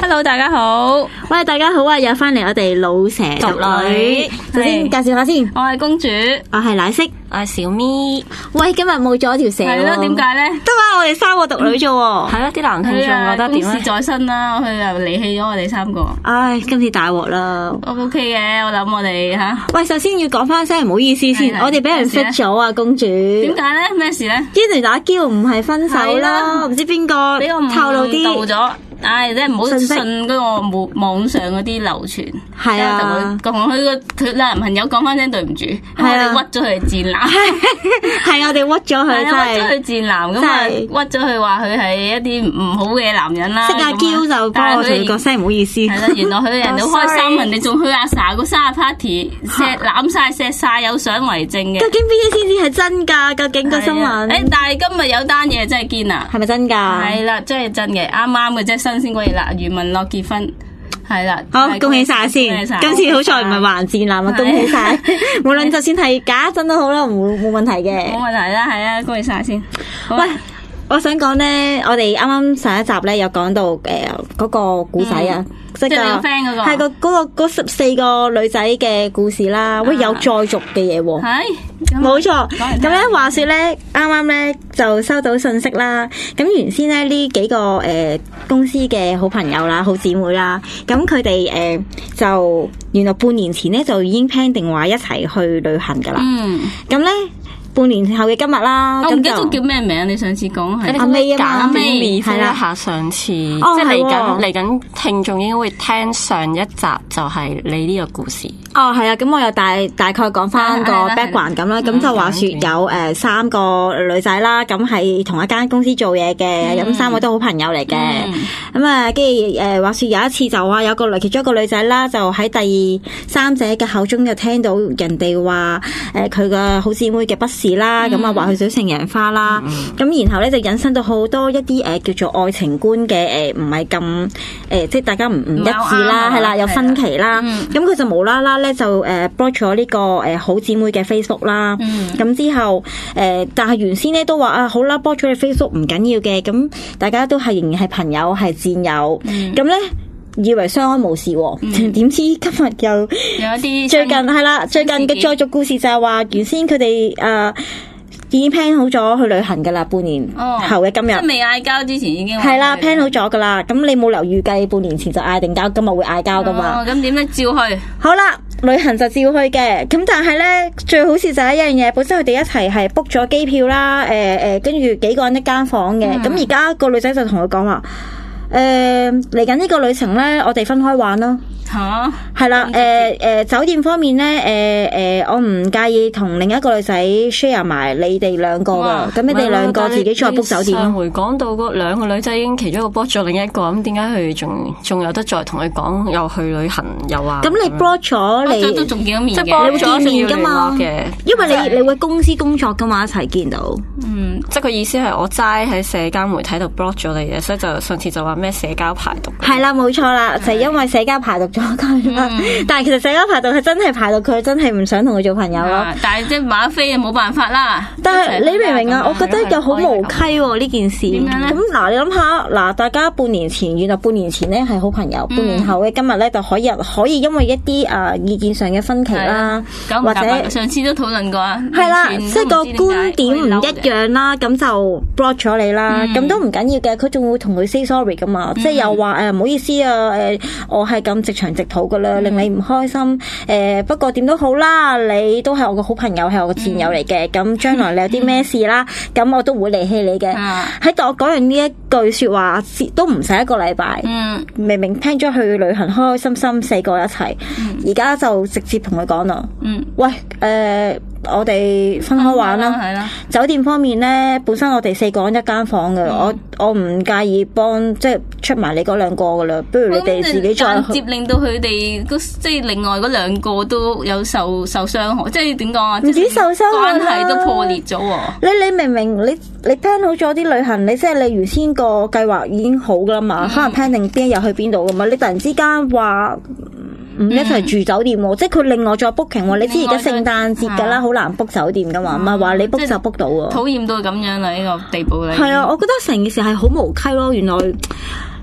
Hello， 大家好。 喂，大家好啊！又翻嚟我哋老蛇獨女。首先介紹下先， 我係公主， 我係奶色， 我係小咪。 喂，今日冇咗條蛇喎。 係咯，點解咧？ 得啦，我哋三個獨女啫喎。 係咯，啲男聽眾覺得點公事咧？ 在身啦，佢又離棄咗我哋三個。 唉，今次大鑊啦。 我 OK 嘅，我諗我哋吓。 喂，首先要講翻聲唔好意思先， 係我哋俾人識咗啊，公主。 點解咧？咩事咧？ 跟住打嬌唔係分手係啦， 啦唔知邊個俾我透露誤啲導咗。唉，即係唔好信息信嗰個網上嗰啲流傳。 係啊， 同佢男朋友講翻聲對唔住，我係啊哋屈咗佢賤男。 係我哋屈咗佢，真係啊，屈咗係佢賤男咁啊，屈咗佢話佢係一啲唔好嘅男人啦。 識阿嬌就幫我同佢講聲唔好意思。 係啦，原來佢人哋好開心，人哋仲去阿 sa 個生日 party，攬晒錫晒，有相為證嘅。 究竟邊啲先至係真㗎？究竟個新聞？ 誒，但係今日有單嘢真係堅啊！ 係咪真㗎？ 係啦，真係真嘅，啱啱嘅啫，新鮮嗰日啦，余文樂結婚，係啦。 好，恭喜晒先！今次好彩唔係還賤男啊，恭喜晒！無論就算係假真都好啦，冇問題嘅。 冇問題啦，係啊，恭喜晒先。 喂，我想講咧，我哋啱啱上一集咧有講到嗰個故仔啊， 即係你個 friend 嗰個， 係嗰14個女仔嘅故事啦。喂，有再續嘅嘢喎， 係冇錯。咁咧話說咧，啱啱咧就收到信息啦。咁原先咧呢幾個公司嘅好朋友啦、好姊妹啦，咁佢哋就原來半年前咧就已經 plan 定話一齊去旅行噶啦。咁咧。半年後嘅今日啦， 我唔記得咗叫咩名，你上次講係阿 May 啊嘛， 係啦，下上次即係嚟緊聽眾應該會聽上一集，就係你呢個故事。 哦，係啊，咁我又大概講翻個 background 咁啦，咁就話說有3個女仔啦，咁係同一間公司做嘢嘅，咁3個都好朋友嚟嘅，咁啊，跟住話說有一次就話有其中一個女仔啦，就喺第三者嘅口中就聽到人哋話佢個好姊妹嘅不是啦，咁啊話佢想成人花啦，咁然後咧就引申到好多一啲叫做愛情觀嘅唔係咁即係大家唔一致啦，係啦，有分歧啦，咁佢就無啦啦咧就block 咗呢個好姊妹嘅 Facebook 啦，咁之後但係原先咧都話啊好啦 block 咗你 Facebook 唔緊要嘅，咁大家都係仍然係朋友係戰友，咁咧。以為相安無事喎，點知今日又有一啲最近係啦，最近嘅再續故事就係話原先佢哋已經 plan 好咗去旅行噶啦，半年後嘅今日， 即係未嗌交之前已經係啦 plan 好咗噶啦，咁你冇留預計半年前就嗌定交，今日會嗌交噶嘛？ 咁點咧？照去好啦，旅行就照去嘅，咁但係咧最好笑就係一樣嘢，本身佢哋一齊係 book 咗機票啦，跟住幾個人一間房嘅，咁而家個女仔就同佢講話。嚟緊呢個旅程咧，我哋分開玩咯。吓，係啦，酒店方面咧，我唔介意同另一個女仔 share 埋你哋兩個噶，咁你哋兩個自己再 book 酒店咯。 上回講到嗰兩個女仔已經其中一個 block 咗另一個，咁點解佢仲有得再同佢講又去旅行又話？ 咁你 block 咗你都仲見到面嘅， 你會見面噶嘛？因為你會公司工作噶嘛，一齊見到。 即係佢意思係我齋喺社交媒體度 block 咗你嘅，所以就上次就話咩社交排毒。 係啦，冇錯啦，就係因為社交排毒咗佢啦。但係其實社交排毒係真係排毒佢，真係唔想同佢做朋友咯。 但係即係馬飛啊，冇辦法啦。 但係你明唔明啊？我覺得又好無稽喎呢件事。點樣咧？咁嗱，你諗下嗱，大家半年前原來半年前咧係好朋友，半年後嘅今日咧就可以因為一啲意見上嘅分歧啦，或者上次都討論過啊。 係啦，即係個觀點唔一樣啦，咁就 block 咗你啦。咁都唔緊要嘅，佢仲會同佢 say sorry 噶嘛，即係又話唔好意思啊，我係咁直腸直肚噶啦，令你唔開心。不過點都好啦，你都係我個好朋友，係我個戰友嚟嘅。咁將來你有啲咩事啦，咁我都唔會離棄你嘅。喺度我講完呢一句說話，都唔使1個禮拜。明明 plan 咗去旅行，開開心心4個一齊，而家就直接同佢講啦。喂，我哋分開玩啦。係啦。酒店方面咧，本身我哋4個人一間房嘅，我唔介意幫即係出埋你嗰2個噶啦，不如你哋自己再接令到佢哋即係另外嗰2個都有受傷害，即係點講啊？ 唔止受傷害， 關係都破裂咗。 你明明你 plan 好咗啲旅行，你即係你原先個計劃已經好噶啦嘛，可能 plan 定邊一日去邊度噶嘛，你突然之間話唔一齊住酒店喎，即係佢另外再 booking 喎。你知而家聖誕節㗎啦，好難 book 酒店㗎嘛，唔係話你 book 就 book 到喎。 討厭到咁樣啦，呢個地步嚟。 係啊，我覺得成件事係好無稽咯。原來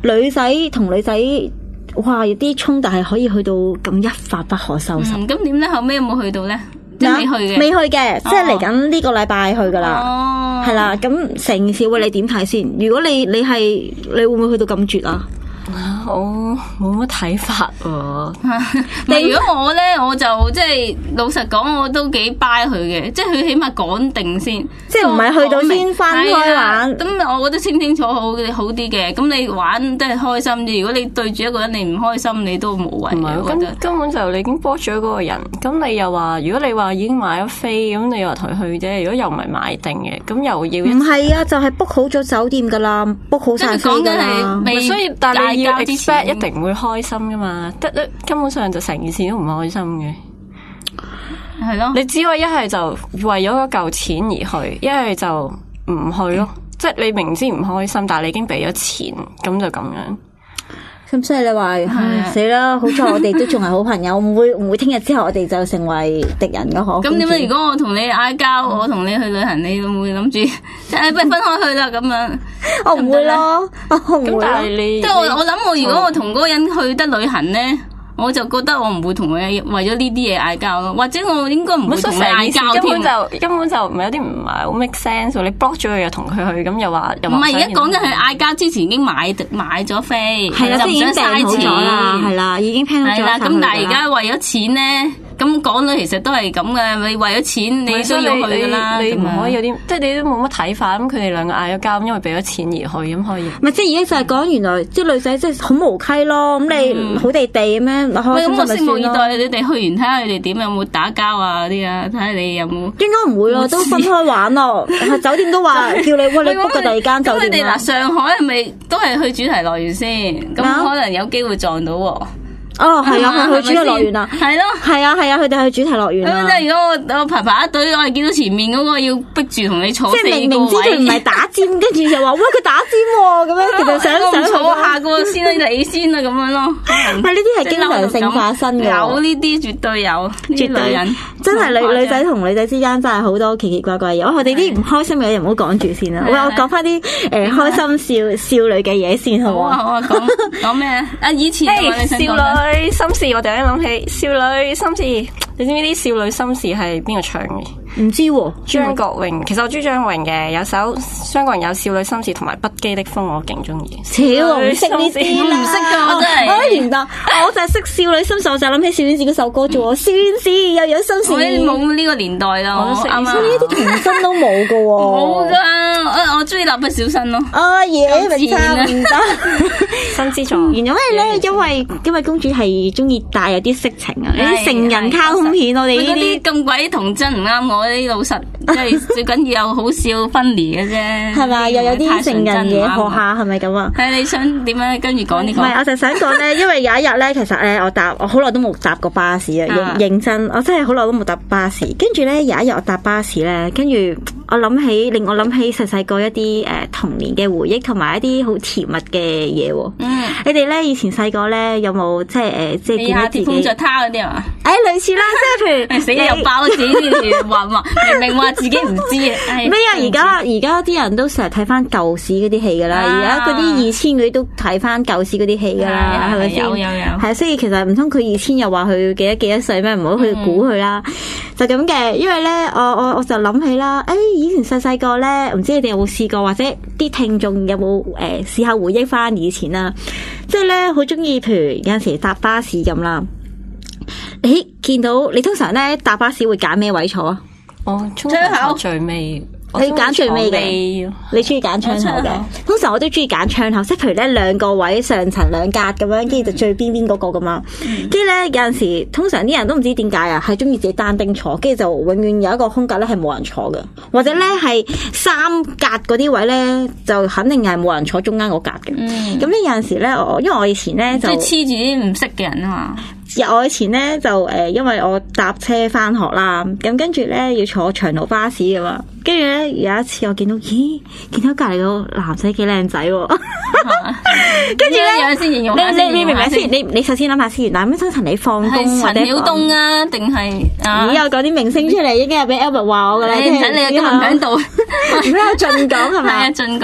女仔同女仔，哇！有啲衝突係可以去到咁一發不可收拾。 咁點咧？後尾有冇去到咧？即係未去嘅， 未去嘅，即係嚟緊呢個禮拜去噶啦。係啦，咁成件事會你點睇先？如果你係你會唔會去到咁絕啊？ 我冇乜睇法喎。 但如果我咧，我就即係老實講，我都幾 buy 佢嘅，即係佢起碼講定先， 即係唔係去到先翻開玩。 咁我覺得清清楚好啲嘅。咁你玩都係開心啲。如果你對住一個人你唔開心，你都無謂。 唔係，根本就你已經 book 咗嗰個人。咁你又話，如果你話已經買咗飛，咁你又話同佢去啫。如果又唔係買定嘅，咁又要唔係啊？就係 book 好咗酒店噶啦，book 好晒飛噶啦。 所以但係你要 expect 一定會開心噶嘛？根本上就成件事都唔開心嘅。 係咯， 你只可以一係就為咗嗰嚿錢而去，一係就唔去咯。即係你明知唔開心，但係你已經俾咗錢，咁就咁樣。 咁所以你話死啦！好在我哋都仲係好朋友，唔會聽日之後我哋就成為敵人嘅可。 咁點解？如果我同你嗌交，我同你去旅行，你會唔會諗住即係不如分開去啦？咁樣我唔會咯，我唔會。 但係你即係我諗，如果我同嗰個人去得旅行咧，我就覺得我唔會同佢為咗呢啲嘢嗌交咯，或者我應該唔會同佢嗌交添。 根本就唔係有啲唔係好 make sense。你 block 咗佢又同佢去，咁又話唔係而家講緊係嗌交之前已經買咗飛， 係啦， 就唔想嘥錢啦，係啦，已經 plan 好咗。 咁但係而家為咗錢咧。咁講咧，其實都係咁嘅。你為咗錢，你都要去噶啦。 你唔可以有啲，即係你都冇乜睇法。咁佢哋兩個嗌咗交，因為俾咗錢而去，咁可以。 唔係，即係已經就係講原來即係女仔即係好無稽咯。咁你好地地咁樣，開心咪算咯。咁我拭目以待你哋去完睇下你哋點，有冇打交啊啲啊？睇下你有冇。應該唔會咯，都分開玩咯。酒店都話叫你喂，你 book 個第二間酒店。咁你哋嗱上海係咪都係去主題樂園先？咁可能有機會撞到喎。 哦，係啊，去主題樂園啊， 係咯， 係啊，佢哋去主題樂園啊。 即係如果我排一隊，我係見到前面嗰個要逼住同你坐， 即係明知佢唔係打尖，跟住就話喂佢打尖喎，咁樣其實想坐下個先啦，你先啦，咁樣咯。 係呢啲係經常性發生嘅， 有呢啲絕對有，絕對人真係女仔同女仔之間真係好多奇奇怪怪嘢。我哋啲唔開心嘅嘢唔好講住先啦，我講翻啲開心少女嘅嘢先好啊。 好啊，講咩啊？以前少女心事，我突然間諗起少女心事。你知唔知啲少女心事係邊個唱嘅？ 唔知喎， 張國榮。其實我中意張國榮嘅，有首張國榮有少女心事同埋不羈的風，我勁中意。 超我唔識呢啲啦， 唔識噶我真係。 我連得，我就係識少女心事，我就諗起小丸子嗰首歌啫喎。小丸子又有心事， 我冇呢個年代啦，我啱啱。 呢啲童真都冇噶喎。 冇噶，我中意蠟筆小新咯。 嘢咪差唔多。 新之助。 原來咧，因為公主係中意帶有啲色情啊，啲成人卡通片，我哋呢啲咁鬼童真唔啱我啲老實，即係最緊要有好笑分離嘅啫。 係咪？又有啲成人嘢學下，係咪咁啊？ 係你想點樣跟住講呢個？ 唔係，我就想講咧，因為有一日咧，其實咧，我好耐都冇搭過巴士啊，認真，我真係好耐都冇搭巴士。跟住咧，有一日我搭巴士咧，跟住令我諗起細細個一啲童年嘅回憶，同埋一啲好甜蜜嘅嘢喎。你哋咧以前細個咧有冇即係見到自己？ 碰着他嗰啲啊？ 類似啦，即係譬如死又爆自己啲話明明話自己唔知啊！ 咩啊？而家啲人都成日睇翻舊時嗰啲戲噶啦，而家嗰啲2000嗰啲都睇翻舊時嗰啲戲噶啦，係咪先？有係，所以其實唔通佢2000又話佢幾多歲咩？唔好去估佢啦，就咁嘅。因為咧，我就諗起啦，以前細個咧，唔知你哋有冇試過，或者啲聽眾有冇試下回憶翻以前啦？即係咧，好中意，譬如有陣時搭巴士咁啦。你見到你通常咧搭巴士會揀咩位坐啊？ 我通常坐最尾。 你揀最尾嘅，你中意揀窗口嘅。通常我都中意揀窗口，即係譬如咧2個位上層2格咁樣，跟住就最邊嗰個噶嘛。跟住咧有陣時，通常啲人都唔知點解啊，係中意自己單丁坐，跟住就永遠有一個空格咧係冇人坐嘅，或者咧係3格嗰啲位咧就肯定係冇人坐中間嗰格嘅。咁咧有陣時咧，因為我以前咧就黐住啲唔識嘅人啊嘛。 我以前咧就因為我搭車翻學啦，咁跟住咧要坐長途巴士噶嘛，跟住咧有一次我見到隔籬個男仔幾靚仔喎，跟住咧你明唔明先？你首先諗下先，嗱咁通常你放工或者陳曉東啊，定係又講啲明星出嚟，應該係俾 Albert 話我噶啦， 你唔使你今日唔喺度， 唔喺度盡講係咪？ 係啊，盡講。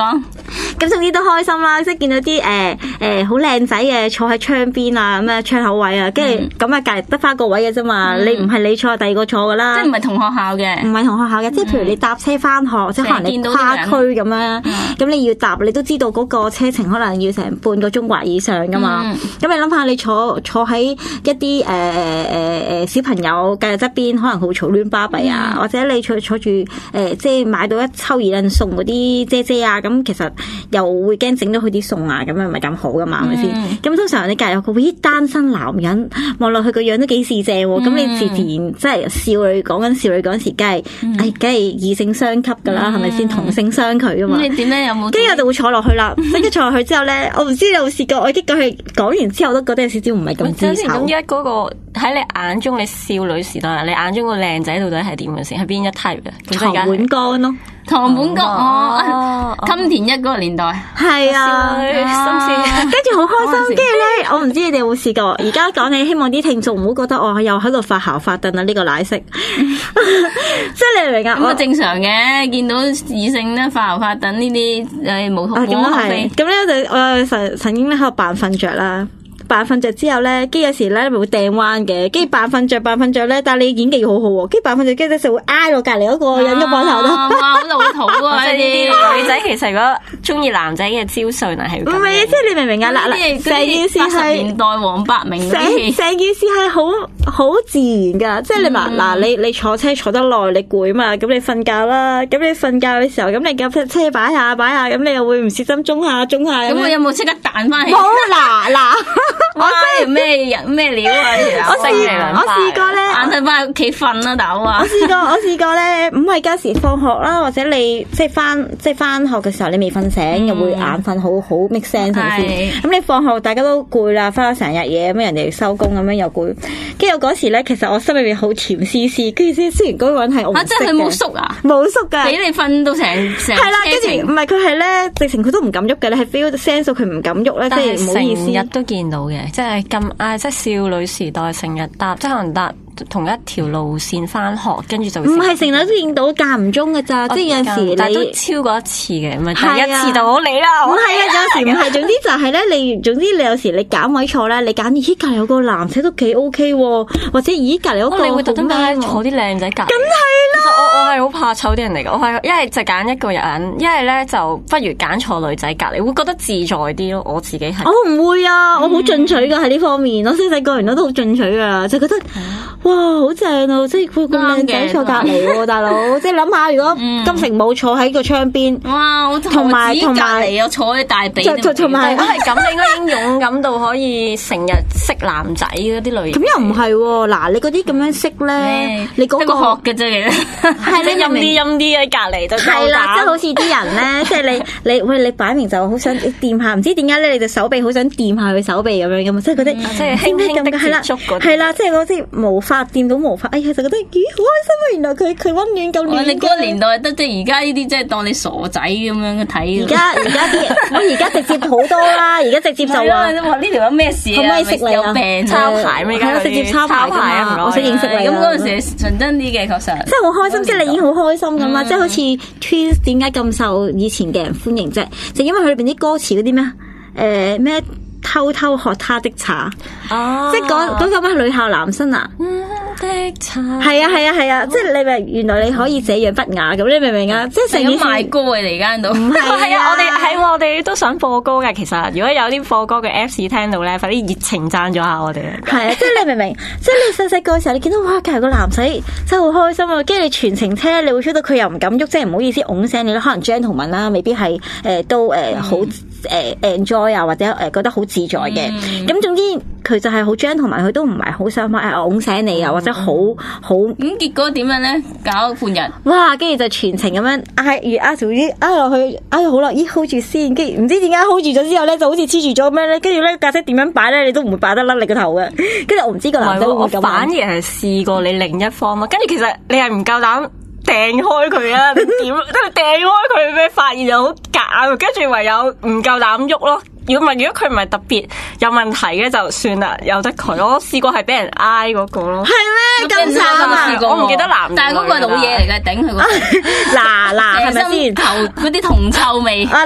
咁總之都開心啦，即係見到啲好靚仔嘅坐喺窗邊啊，咁啊窗口位啊，跟住咁啊隔離得翻個位嘅啫嘛，你唔係你坐，第二個坐噶啦， 即係唔係同學校嘅， 唔係同學校嘅，即係譬如你搭車翻學，即係可能你跨區咁樣，咁你要搭，你都知道嗰個車程可能要成半個鐘或以上噶嘛，咁你諗下你坐喺一啲小朋友嘅側邊，可能好嘈亂巴閉啊，或者你坐住即係買到一抽二兩餸嗰啲姐姐啊，咁其實又會驚整到佢啲餸啊，咁樣唔係咁好噶嘛，係咪先？咁通常你隔有個單身男人望落去個樣都幾四正喎，咁你自然即係少女講緊少女嗰陣時，梗係異性相吸噶啦，係咪先？同性相拒噶嘛。 咁你點咧？有冇？ 跟住我就會坐落去啦，跟住坐落去之後咧，我唔知你有冇試過，我激到佢講完之後都覺得有少少唔係咁知醜。 咁依家嗰個喺你眼中，你少女時代，你眼中個靚仔到底係點嘅先？係邊一 type 嘅？ 唐本剛咯。 唐本剛，金田一嗰個年代， 係啊， 心思， 跟住好開心。跟住咧，我唔知你哋有冇試過。而家講起，希望啲聽眾唔好覺得我又喺度發姣發燉啊！呢個奶昔，即係你明㗎？ 咁啊正常嘅，見到異性咧發姣發燉呢啲誒冇可非。 咁咧就我曾經咧喺度扮瞓着啦。扮瞓着之後咧，跟住有時咧咪會掟彎嘅，跟住扮瞓着咧，但係你演技好好喎，跟住扮瞓着，跟住就會挨落隔離嗰個人嘅膊頭度。 哇，好老土啊！ 即係呢啲女仔其實如果中意男仔嘅招數，係唔係？即係你明唔明啊？嗱，成件事係 80年代黃百鳴成件事係好自然㗎，即係你話嗱，你坐車坐得耐，你攰嘛，咁你瞓覺啦，咁你瞓覺嘅時候，咁你架車擺下，咁你又會唔小心中下。咁我有冇即刻彈翻起？ 冇嗱。 我真係咩料啊！ 我試過咧， 晏晝翻屋企瞓啦，大佬啊！ 我試過咧，唔係嗰時放學啦，或者你即係翻學嘅時候，你未瞓醒，又會眼瞓，好 make sense 係咪先？咁你放學大家都攰啦，翻咗成日嘢，咁人哋收工咁樣又攰，跟住我嗰時咧，其實我心裏邊好甜絲絲，跟住先雖然嗰個人係我唔識嘅， 即係佢冇縮啊， 冇縮㗎， 俾你瞓到成係啦，跟住唔係佢係咧，直情佢都唔敢喐嘅，你係 feel sense 到佢唔敢喐咧，即係唔好意思， 成日都見到嘅，即係咁即係少女時代成日搭，即係可能搭同一條路線翻學，跟住就唔係成日都見到，間唔中㗎咋，即係有時但係都超過一次嘅，唔係第一次就好嚟啦。 唔係啊，有時唔係，總之就係咧，總之你有時你揀位坐咧，你揀咦隔離有個男仔都幾 OK 喎，或者咦隔離嗰個你會特登坐啲靚仔隔離。 梗係啦， 我係好怕醜啲人嚟嘅，我係一係就揀一個人，一係咧就不如揀坐女仔隔離，會覺得自在啲咯。我自己係我唔會啊，我好進取㗎喺呢方面，我細個人都好進取㗎，就覺得哇好正啊！即係佢咁靚仔坐隔離喎，大佬，即係諗下如果金城武坐喺個窗邊， 哇！我同埋隔離我坐喺大髀， 同埋如果係咁，你應該已經勇敢到可以成日識男仔嗰啲類型。 咁又唔係喎，嗱你嗰啲咁樣識咧，你嗰個學嘅啫，其實係你陰啲喺隔離就係啦，即係好似啲人咧，即係你擺明就好想掂下，唔知點解咧，你隻手臂好想掂下佢手臂咁樣嘛，即係嗰啲即係輕輕的接觸嗰啲， 係啦，即係嗰啲毛髮掂到毛髮，哎呀就覺得幾好開心啊！原來佢溫暖夠暖。 你嗰個年代得即係而家呢啲，即係當你傻仔咁樣睇。 而家啲我而家直接好多啦，而家直接就話呢條有咩事啊？ 可唔可以識你有病抄牌咩？ 係咯，直接抄牌啊！我識認識你。 咁嗰陣時純真啲嘅，確實。 即係好開心，即係你已經好開心咁啦，即係好似 Twins 點解咁受以前嘅人歡迎啫？就因為佢裏邊啲歌詞嗰啲咩咩偷偷喝他的茶，即係嗰個咩女校男生啊。 的茶係啊，即係你咪原來你可以這樣不雅咁，你明唔明啊？即係成日賣歌嘅嚟間度， 唔係啊！我哋都想播歌嘅。其實如果有啲播歌嘅 Apps 聽到咧，快啲熱情讚咗下我哋。 係啊，即係你明唔明？即係你細細個嘅時候，你見到哇，隔籬個男仔真係好開心啊！跟住你全程車，你會 feel到佢又唔敢喐，即係唔好意思拱聲你啦。可能 gentleman 啦，未必係都好enjoy 啊，或者覺得好自在嘅。咁總之佢就係好 gentleman，佢都唔係好想拱醒你啊，或者好咁結果點樣咧？搞半日， 哇！跟住就全程咁樣挨條啲挨落去，挨好啦，咦 hold 住先，跟住唔知點解 hold 住咗之後咧，就好似黐住咗咁樣咧，跟住咧架車點樣擺咧，你都唔會擺得甩你個頭嘅。跟住我唔知個男仔會唔會咁。 我反而係試過你另一方嘛，跟住其實你係唔夠膽掟開佢啊？點都係掟開佢咩？發現又好假，跟住唯有唔夠膽喐咯。 如果佢唔係特別有問題嘅就算啦，由得佢。我試過係俾人挨嗰個咯。 係咩？咁慘啊！ 我唔記得男， 但係嗰個係老嘢嚟嘅，頂佢個。 嗱，係咪先？ 頭嗰啲銅臭味。 嗱，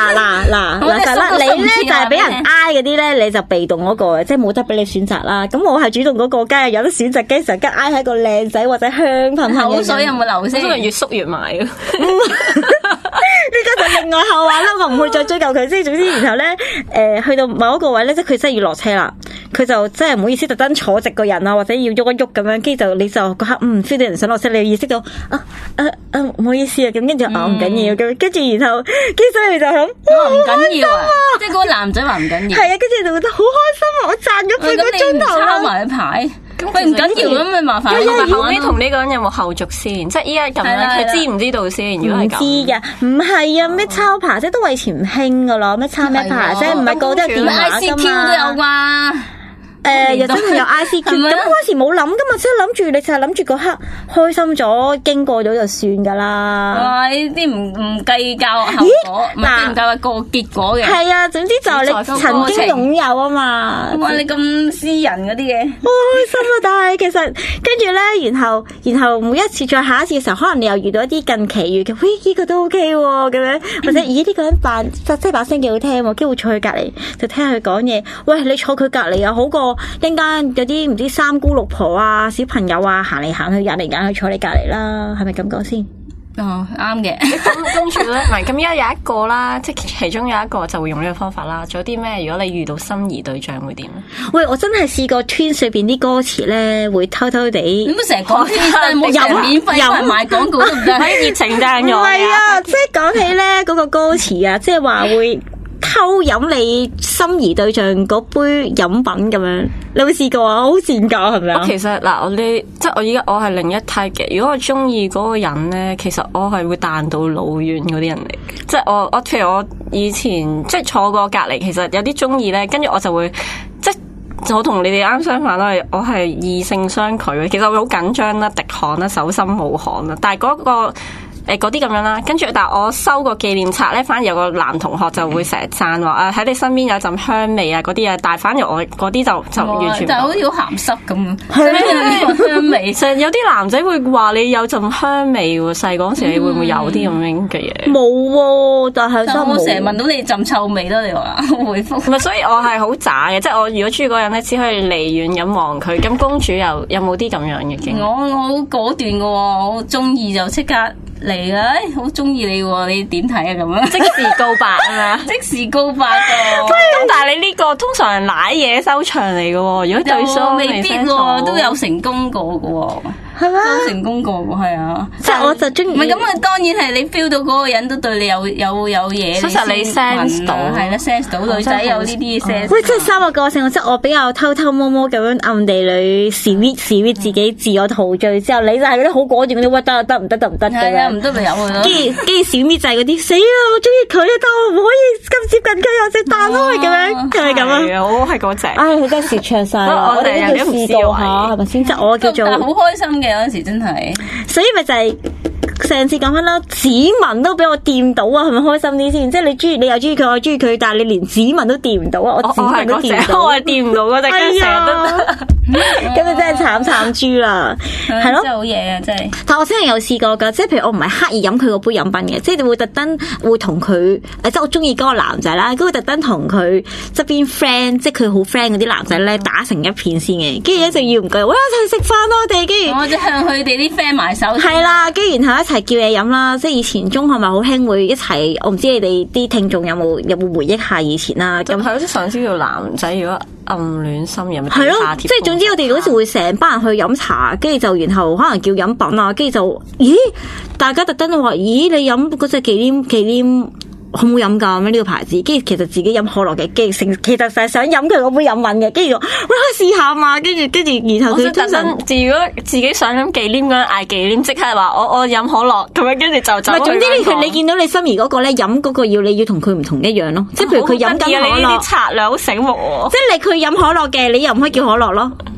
你咧就係俾人挨嗰啲咧，你就被動嗰個，即係冇得俾你選擇啦。咁我係主動嗰個，梗係有得選擇嘅時候，梗係挨喺個靚仔或者香噴噴嘅。 口水有冇流先？ 因為越縮越埋嘅。 呢個就另外後話啦，我唔會再追究佢。即係總之，然後咧，去到某一個位咧，即係佢真係要落車啦，佢就真係唔好意思特登坐直個人啊，或者要喐一喐咁樣，跟住就你就嗰刻feel到人想落車，你意識到唔好意思啊，咁跟住唔緊要咁，跟住然後跟住你就諗唔緊要啊，即係嗰個男仔話唔緊要， 係啊，跟住就覺得好開心啊，我賺咗半個鐘頭啦， 抄埋一排。喂，唔緊要咁咪麻煩。 後尾同呢個人有冇後續先？即係依家咁樣，佢知唔知道先？如果係咁， 唔知㗎，唔係啊，咩抄牌即係都以前唔興㗎咯，咩抄咩牌啫，唔係個個都有電話㗎嘛。 ICQ 都有啩。 又真係有 ICQ，咁嗰時冇諗噶嘛，即係諗住你就係諗住嗰刻開心咗，經過咗就算噶啦。 哇！呢啲唔計較後果，唔計較個結果嘅。 係啊，總之就係你曾經擁有啊嘛。 哇！你咁私人嗰啲嘅， 好開心啊！但係其實跟住咧，然後每一次再下一次嘅時候，可能你又遇到一啲更奇遇嘅，喂呢個都 OK 喎咁樣，或者咦呢個人即係把聲幾好聽喎，機會坐佢隔離就聽下佢講嘢。喂，你坐佢隔離又好過。一陣間有啲唔知三姑六婆啊、小朋友啊行嚟行去、入嚟入去坐你隔離啦，係咪咁講先？ 哦，啱嘅。 咁跟住咧，唔係咁依家有一個啦，即係其中有一個就會用呢個方法啦。仲有啲咩？如果你遇到心儀對象會點咧？ 喂，我真係試過 Twins 裏邊啲歌詞咧，會偷偷地。 點解成日講 Twins 冇成免費賣廣告都唔得？ 喺熱情讚咗。 唔係啊，即係講起咧嗰個歌詞啊，即係話會偷飲你心儀對象嗰杯飲品咁樣，你有冇試過啊？好賤格係咪啊？ 其實嗱，即係我依家我係另一 type 嘅。如果我中意嗰個人咧，其實我係會彈到老遠嗰啲人嚟。即係我譬如我以前即係坐過隔離，其實有啲中意咧，跟住我就會即係我同你哋啱相反啦。我係異性相拒嘅，其實我會好緊張啦、滴汗啦、手心冒汗啦。但係嗰啲咁樣啦，跟住但係我收個紀念冊咧，反而有個男同學就會成日讚話喺你身邊有陣香味啊嗰啲啊，但係反而我嗰啲就完全就好似好鹹濕咁， 係咩香味？ 成日有啲男仔會話你有陣香味喎，細嗰時你會唔會有啲咁樣嘅嘢？ 冇喎，但係我成日聞到你陣臭味咯，你話回覆？ 唔係，所以我係好渣嘅，即係我如果中意嗰個人咧，只可以離遠咁望佢。咁公主有冇啲咁樣嘅經歷？ 我好果斷嘅喎，我中意就即刻。嚟啦，好中意你喎！你點睇啊？咁樣即時告白啊嘛， 即時告白㗎。 咁但係你呢個通常係瀨嘢收場嚟嘅喎，如果對方未必喎，都有成功過嘅喎。 係咩？ 都成功過喎，係啊！ 即係我就中意。 唔係咁啊，當然係你 feel 到嗰個人都對你有嘢。 其實你 sense 到， 係啦 sense 到女仔有呢啲 sense。 喂，即係三個個性，即係我比較偷偷摸摸咁樣暗地裏 sweet 自己自我陶醉之後，你就係嗰啲好果斷嗰啲，喂得唔得嘅。 係啊，唔得咪有佢咯。 跟住小咪就係嗰啲死啦！我中意佢啊，但我唔可以咁接近佢，又隻彈開咁樣，係咪咁啊？ 係啊，我係嗰隻。 唉，佢真係説唱晒啦！我哋呢叫試過下，係咪先？即係我叫做。 但係好開心嘅嗰陣時，真係。 所以咪就係上次講翻啦，指紋都俾我掂到啊，係咪開心啲先？即係你又中意佢，我中意佢，但係你連指紋都掂唔到啊！我指紋都掂唔到， 我係掂唔到嗰隻，跟住成日都， 咁你真係慘豬啦，係咯， 真係好嘢啊！真係。但我真係有試過㗎，即係譬如我唔係刻意飲佢嗰杯飲品嘅，即係你會特登會同佢，即係我中意嗰個男仔啦，咁會特登同佢側邊 friend，即係佢好 friend 嗰啲男仔咧打成一片先嘅，跟住一直要唔該，喂一齊食飯咯，我哋跟住我就向佢哋啲 friend 埋手。 係啦，跟住然後一齊叫嘢飲啦，即係以前中學咪好興會一齊，我唔知你哋啲聽眾有冇回憶下以前啦。咁係好似想知道男仔如果暗戀心有咩係咯，即係總之我哋嗰時會成班人去飲茶，跟住就然後可能叫飲品啊，跟住就咦大家特登話咦你飲嗰隻忌廉好唔好飲㗎？呢個牌子，跟住其實自己飲可樂嘅，跟住其實就係想飲佢嗰杯飲品嘅，跟住我可以試下嘛，跟住然後佢特登，如果自己想飲忌廉嗰陣嗌忌廉，即刻話我飲可樂咁樣，跟住就走。唔係，總之你見到你心儀嗰個咧飲嗰個你要同佢唔同一樣咯，即係譬如佢飲緊可樂， 你呢啲策略好醒目喎。 即係佢飲可樂嘅，你又唔可以叫可樂咯。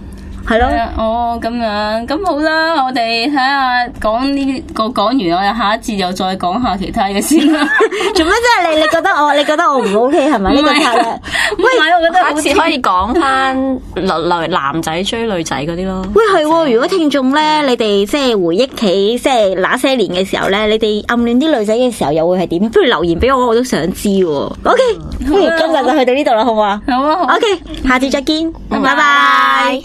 係咯。 哦，咁樣，咁好啦，我哋睇下講呢個講完，我哋下一節又再講下其他嘅先啦。 做咩啫？你覺得我唔 OK 係咪呢個策略？ 喂，我覺得下次可以講翻男仔追女仔嗰啲咯。 喂，係喎，如果聽眾咧，你哋即係回憶起即係那些年嘅時候咧，你哋暗戀啲女仔嘅時候又會係點？不如留言俾我，我都想知喎。OK，不如今日就去到呢度啦，好唔好啊？ 好啊，好。 OK，下次再見，拜拜。